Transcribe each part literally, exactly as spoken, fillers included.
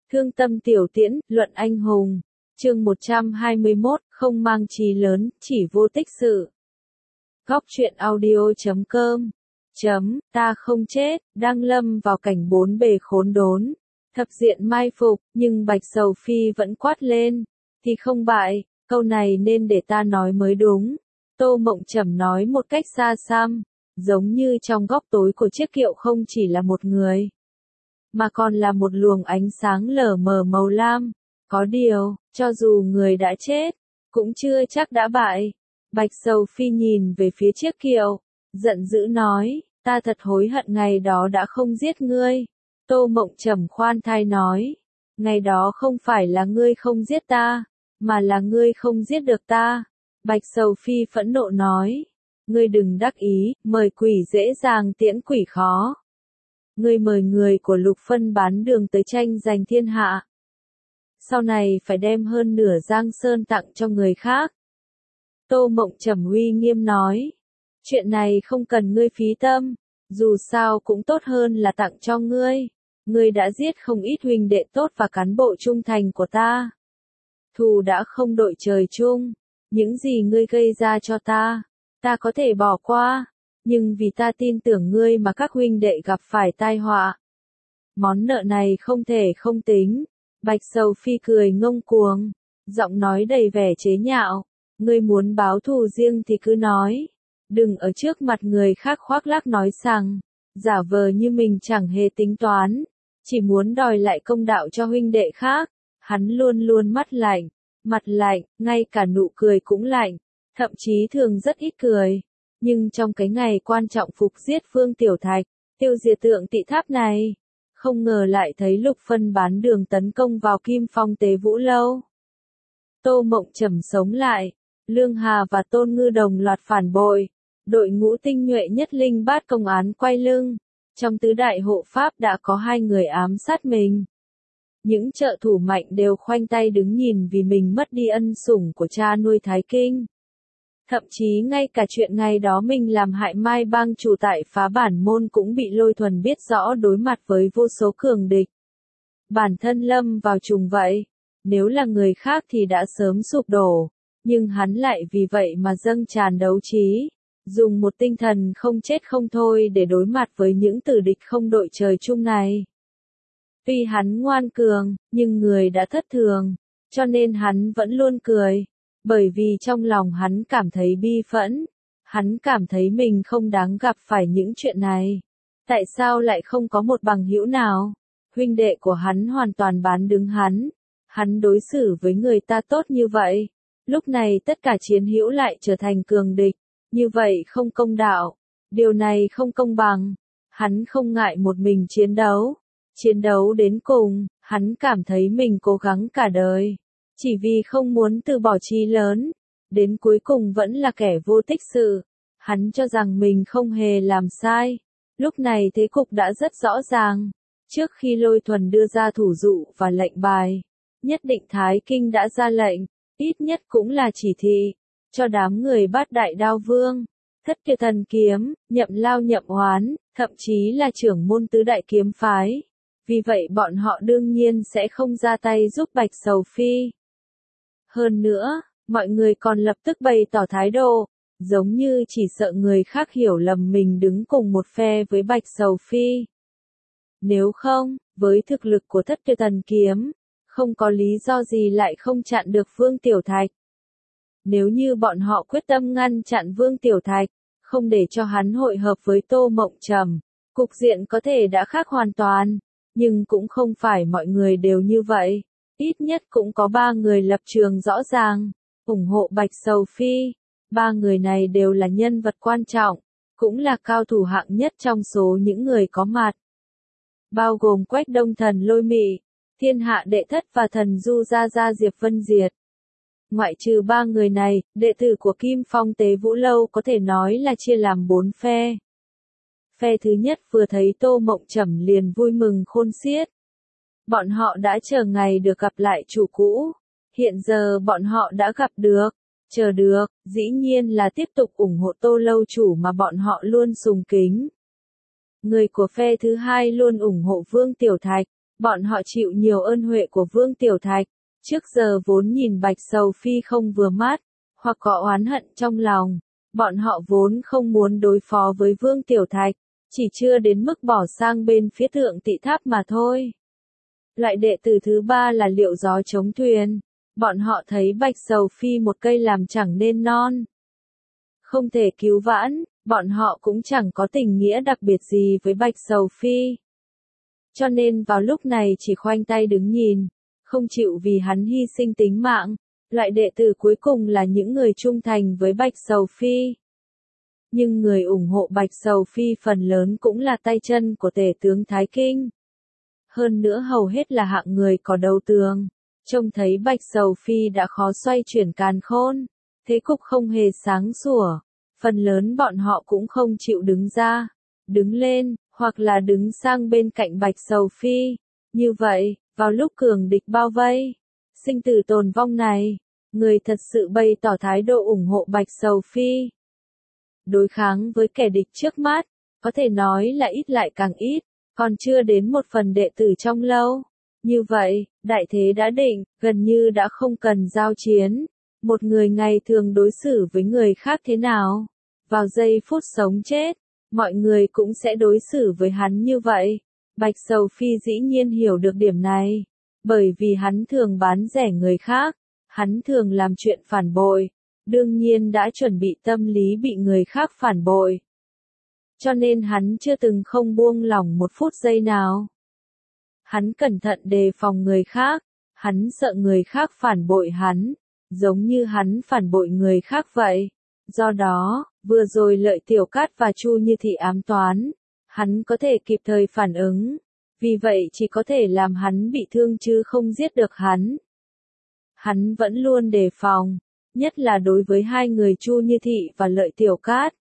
Thương tâm tiểu tiễn, luận anh hùng. Chương một trăm hai mươi mốt, không mang chí lớn, chỉ vô tích sự. Góc truyện audio chấm com. Chấm, ta không chết, đang lâm vào cảnh bốn bề khốn đốn. Thập diện mai phục, nhưng Bạch Sầu Phi vẫn quát lên. Thì không bại, câu này nên để ta nói mới đúng. Tô Mộng Trầm nói một cách xa xăm, giống như trong góc tối của chiếc kiệu không chỉ là một người, mà còn là một luồng ánh sáng lờ mờ màu lam. Có điều, cho dù người đã chết, cũng chưa chắc đã bại. Bạch Sầu Phi nhìn về phía chiếc kiệu, giận dữ nói, ta thật hối hận ngày đó đã không giết ngươi. Tô Mộng Trầm khoan thai nói, ngày đó không phải là ngươi không giết ta, mà là ngươi không giết được ta. Bạch Sầu Phi phẫn nộ nói, ngươi đừng đắc ý, mời quỷ dễ dàng tiễn quỷ khó. Ngươi mời người của Lục Phân bán đường tới tranh giành thiên hạ, sau này phải đem hơn nửa Giang Sơn tặng cho người khác. Tô Mộng Trầm uy nghiêm nói, chuyện này không cần ngươi phí tâm, dù sao cũng tốt hơn là tặng cho ngươi. Ngươi đã giết không ít huynh đệ tốt và cán bộ trung thành của ta. Thù đã không đội trời chung, những gì ngươi gây ra cho ta, ta có thể bỏ qua, nhưng vì ta tin tưởng ngươi mà các huynh đệ gặp phải tai họa. Món nợ này không thể không tính. Bạch Sầu Phi cười ngông cuồng, giọng nói đầy vẻ chế nhạo, ngươi muốn báo thù riêng thì cứ nói, đừng ở trước mặt người khác khoác lác nói rằng, giả vờ như mình chẳng hề tính toán, chỉ muốn đòi lại công đạo cho huynh đệ khác. Hắn luôn luôn mắt lạnh, mặt lạnh, ngay cả nụ cười cũng lạnh, thậm chí thường rất ít cười. Nhưng trong cái ngày quan trọng phục giết Phương Tiểu Thạch, tiêu diệt tượng Tị Tháp này, không ngờ lại thấy Lục Phân bán đường tấn công vào Kim Phong Tế Vũ Lâu. Tô Mộng Trầm sống lại, Lương Hà và Tôn Ngư đồng loạt phản bội, đội ngũ tinh nhuệ nhất Linh Bát công án quay lưng. Trong tứ đại hộ pháp đã có hai người ám sát mình. Những trợ thủ mạnh đều khoanh tay đứng nhìn vì mình mất đi ân sủng của cha nuôi Thái Kinh. Thậm chí ngay cả chuyện ngày đó mình làm hại Mai Bang chủ tại Phá Bản Môn cũng bị Lôi Thuần biết rõ, đối mặt với vô số cường địch. Bản thân lâm vào trùng vậy, nếu là người khác thì đã sớm sụp đổ, nhưng hắn lại vì vậy mà dâng tràn đấu trí, dùng một tinh thần không chết không thôi để đối mặt với những tử địch không đội trời chung này. Tuy hắn ngoan cường, nhưng người đã thất thường, cho nên hắn vẫn luôn cười. Bởi vì trong lòng hắn cảm thấy bi phẫn, hắn cảm thấy mình không đáng gặp phải những chuyện này. Tại sao lại không có một bằng hữu nào? Huynh đệ của hắn hoàn toàn bán đứng hắn. Hắn đối xử với người ta tốt như vậy. Lúc này tất cả chiến hữu lại trở thành cường địch. Như vậy không công đạo. Điều này không công bằng. Hắn không ngại một mình chiến đấu. Chiến đấu đến cùng, hắn cảm thấy mình cố gắng cả đời. Chỉ vì không muốn từ bỏ chí lớn, đến cuối cùng vẫn là kẻ vô tích sự. Hắn cho rằng mình không hề làm sai. Lúc này thế cục đã rất rõ ràng. Trước khi Lôi Thuần đưa ra thủ dụ và lệnh bài, nhất định Thái Kinh đã ra lệnh, ít nhất cũng là chỉ thị, cho đám người Bát Đại Đao Vương, Thất Kiệt Thần Kiếm, Nhậm Lao Nhậm Oán, thậm chí là trưởng môn tứ đại kiếm phái. Vì vậy bọn họ đương nhiên sẽ không ra tay giúp Bạch Sầu Phi. Hơn nữa, mọi người còn lập tức bày tỏ thái độ, giống như chỉ sợ người khác hiểu lầm mình đứng cùng một phe với Bạch Sầu Phi. Nếu không, với thực lực của Thất Kiệt Thần Kiếm, không có lý do gì lại không chặn được Vương Tiểu Thạch. Nếu như bọn họ quyết tâm ngăn chặn Vương Tiểu Thạch, không để cho hắn hội hợp với Tô Mộng Trầm, cục diện có thể đã khác hoàn toàn, nhưng cũng không phải mọi người đều như vậy. Ít nhất cũng có ba người lập trường rõ ràng, ủng hộ Bạch Sầu Phi. Ba người này đều là nhân vật quan trọng, cũng là cao thủ hạng nhất trong số những người có mặt. Bao gồm Quách Đông Thần Lôi Mị, Thiên Hạ Đệ Thất và Thần Du Gia Gia Diệp Vân Diệt. Ngoại trừ ba người này, đệ tử của Kim Phong Tế Vũ Lâu có thể nói là chia làm bốn phe. Phe thứ nhất vừa thấy Tô Mộng Trầm liền vui mừng khôn xiết. Bọn họ đã chờ ngày được gặp lại chủ cũ. Hiện giờ bọn họ đã gặp được, chờ được, dĩ nhiên là tiếp tục ủng hộ Tô lâu chủ mà bọn họ luôn sùng kính. Người của phe thứ hai luôn ủng hộ Vương Tiểu Thạch, Bọn họ chịu nhiều ơn huệ của Vương Tiểu Thạch, trước giờ vốn nhìn Bạch Sầu Phi không vừa mắt, hoặc có oán hận trong lòng. Bọn họ vốn không muốn đối phó với Vương Tiểu Thạch, chỉ chưa đến mức bỏ sang bên phía Thượng Tị Tháp mà thôi. Loại đệ tử thứ ba là Liệu Gió chống thuyền. Bọn họ thấy Bạch Sầu Phi một cây làm chẳng nên non. Không thể cứu vãn, bọn họ cũng chẳng có tình nghĩa đặc biệt gì với Bạch Sầu Phi. Cho nên vào lúc này chỉ khoanh tay đứng nhìn, không chịu vì hắn hy sinh tính mạng. Loại đệ tử cuối cùng là những người trung thành với Bạch Sầu Phi. Nhưng người ủng hộ Bạch Sầu Phi phần lớn cũng là tay chân của tể tướng Thái Kinh. Hơn nữa hầu hết là hạng người có đầu tường. Trông thấy Bạch Sầu Phi đã khó xoay chuyển càn khôn, thế cục không hề sáng sủa, phần lớn bọn họ cũng không chịu đứng ra, đứng lên, hoặc là đứng sang bên cạnh Bạch Sầu Phi. Như vậy, vào lúc cường địch bao vây, sinh tử tồn vong này, người thật sự bày tỏ thái độ ủng hộ Bạch Sầu Phi. Đối kháng với kẻ địch trước mắt, có thể nói là ít lại càng ít, còn chưa đến một phần đệ tử trong lâu. Như vậy, đại thế đã định, gần như đã không cần giao chiến. Một người ngày thường đối xử với người khác thế nào? Vào giây phút sống chết, mọi người cũng sẽ đối xử với hắn như vậy. Bạch Sầu Phi dĩ nhiên hiểu được điểm này, bởi vì hắn thường bán rẻ người khác, hắn thường làm chuyện phản bội, đương nhiên đã chuẩn bị tâm lý bị người khác phản bội. Cho nên hắn chưa từng không buông lỏng một phút giây nào. Hắn cẩn thận đề phòng người khác, hắn sợ người khác phản bội hắn, giống như hắn phản bội người khác vậy. Do đó, vừa rồi Lợi Tiểu Cát và Chu Như Thị ám toán, hắn có thể kịp thời phản ứng, vì vậy chỉ có thể làm hắn bị thương chứ không giết được hắn. Hắn vẫn luôn đề phòng, nhất là đối với hai người Chu Như Thị và Lợi Tiểu Cát.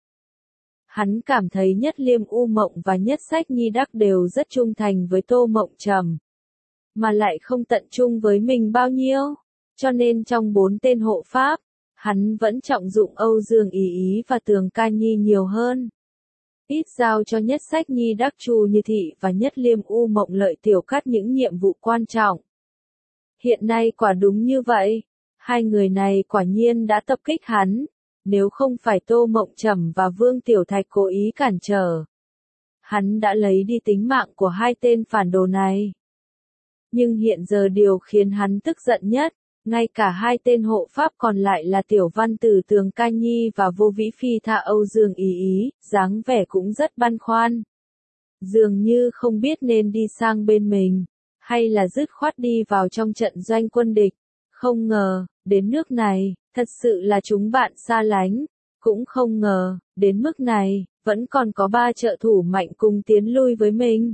Hắn cảm thấy Nhất Liêm U Mộng và Nhất Sách Nhi Đắc đều rất trung thành với Tô Mộng Trầm, mà lại không tận trung với mình bao nhiêu, cho nên trong bốn tên hộ pháp, hắn vẫn trọng dụng Âu Dương Ý Ý và Tường Ca Nhi nhiều hơn. Ít giao cho Nhất Sách Nhi Đắc Chu Như Thị và Nhất Liêm U Mộng Lợi Tiểu Cát những nhiệm vụ quan trọng. Hiện nay quả đúng như vậy, hai người này quả nhiên đã tập kích hắn. Nếu không phải Tô Mộng Trầm và Vương Tiểu Thạch cố ý cản trở, hắn đã lấy đi tính mạng của hai tên phản đồ này. Nhưng hiện giờ điều khiến hắn tức giận nhất, ngay cả hai tên hộ pháp còn lại là Tiểu Văn Tử Tường Ca Nhi và Vô Vĩ Phi Tha Âu Dương Ý Ý, dáng vẻ cũng rất băn khoăn. Dường như không biết nên đi sang bên mình, hay là dứt khoát đi vào trong trận doanh quân địch. Không ngờ, đến nước này, thật sự là chúng bạn xa lánh, cũng không ngờ, đến mức này, vẫn còn có ba trợ thủ mạnh cùng tiến lui với mình.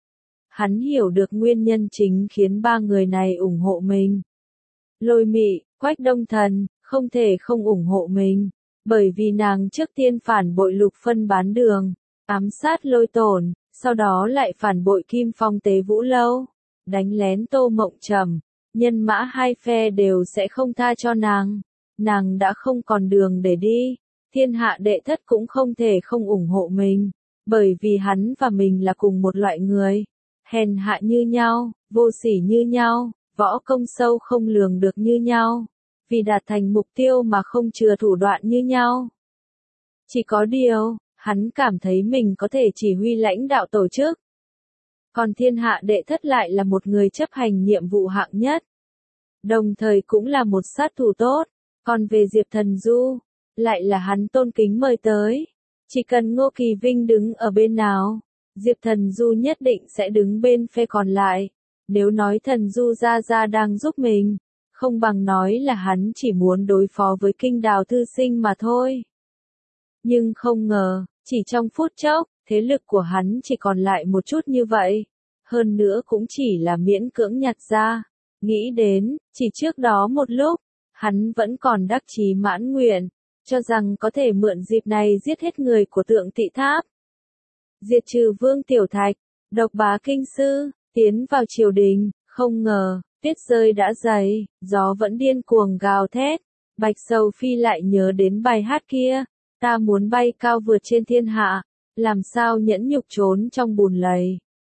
Hắn hiểu được nguyên nhân chính khiến ba người này ủng hộ mình. Lôi Mị, Quách Đông Thần, không thể không ủng hộ mình, bởi vì nàng trước tiên phản bội Lục Phân bán đường, ám sát Lôi Tổn, sau đó lại phản bội Kim Phong Tế Vũ Lâu, đánh lén Tô Mộng Trầm. Nhân mã hai phe đều sẽ không tha cho nàng. Nàng đã không còn đường để đi. Thiên hạ đệ thất cũng không thể không ủng hộ mình, bởi vì hắn và mình là cùng một loại người. Hèn hạ như nhau, vô sỉ như nhau, võ công sâu không lường được như nhau. Vì đạt thành mục tiêu mà không chừa thủ đoạn như nhau. Chỉ có điều, hắn cảm thấy mình có thể chỉ huy lãnh đạo tổ chức. Còn thiên hạ đệ thất lại là một người chấp hành nhiệm vụ hạng nhất. Đồng thời cũng là một sát thủ tốt. Còn về Diệp Thần Du, lại là hắn tôn kính mời tới. Chỉ cần Ngô Kỳ Vinh đứng ở bên nào, Diệp Thần Du nhất định sẽ đứng bên phe còn lại. Nếu nói Thần Du ra ra đang giúp mình, không bằng nói là hắn chỉ muốn đối phó với Kinh Đào Thư Sinh mà thôi. Nhưng không ngờ, chỉ trong phút chốc, thế lực của hắn chỉ còn lại một chút như vậy. Hơn nữa cũng chỉ là miễn cưỡng nhặt ra. Nghĩ đến, chỉ trước đó một lúc, hắn vẫn còn đắc chí mãn nguyện, cho rằng có thể mượn dịp này giết hết người của Tượng Tị Tháp. Diệt trừ Vương Tiểu Thạch, độc bá kinh sư, tiến vào triều đình, không ngờ, tuyết rơi đã dày, gió vẫn điên cuồng gào thét. Bạch Sầu Phi lại nhớ đến bài hát kia, ta muốn bay cao vượt trên thiên hạ, làm sao nhẫn nhục trốn trong bùn lầy.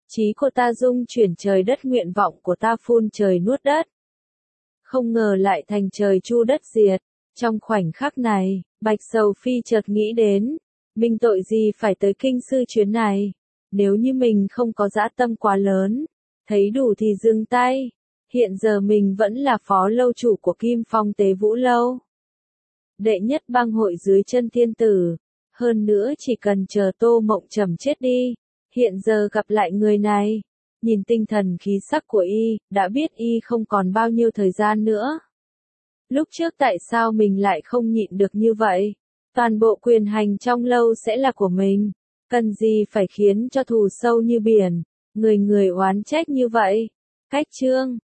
Chí của ta dung chuyển trời đất, nguyện vọng của ta phun trời nuốt đất. Không ngờ lại thành trời chu đất diệt. Trong khoảnh khắc này, Bạch Sầu Phi chợt nghĩ đến, mình tội gì phải tới kinh sư chuyến này. Nếu như mình không có dã tâm quá lớn, thấy đủ thì dừng tay. Hiện giờ mình vẫn là phó lâu chủ của Kim Phong Tế Vũ Lâu. Đệ nhất bang hội dưới chân thiên tử. Hơn nữa chỉ cần chờ Tô Mộng Trầm chết đi. Hiện giờ gặp lại người này. Nhìn tinh thần khí sắc của y, đã biết y không còn bao nhiêu thời gian nữa. Lúc trước tại sao mình lại không nhịn được như vậy? Toàn bộ quyền hành trong lâu sẽ là của mình. Cần gì phải khiến cho thù sâu như biển, người người oán trách như vậy? Cách chương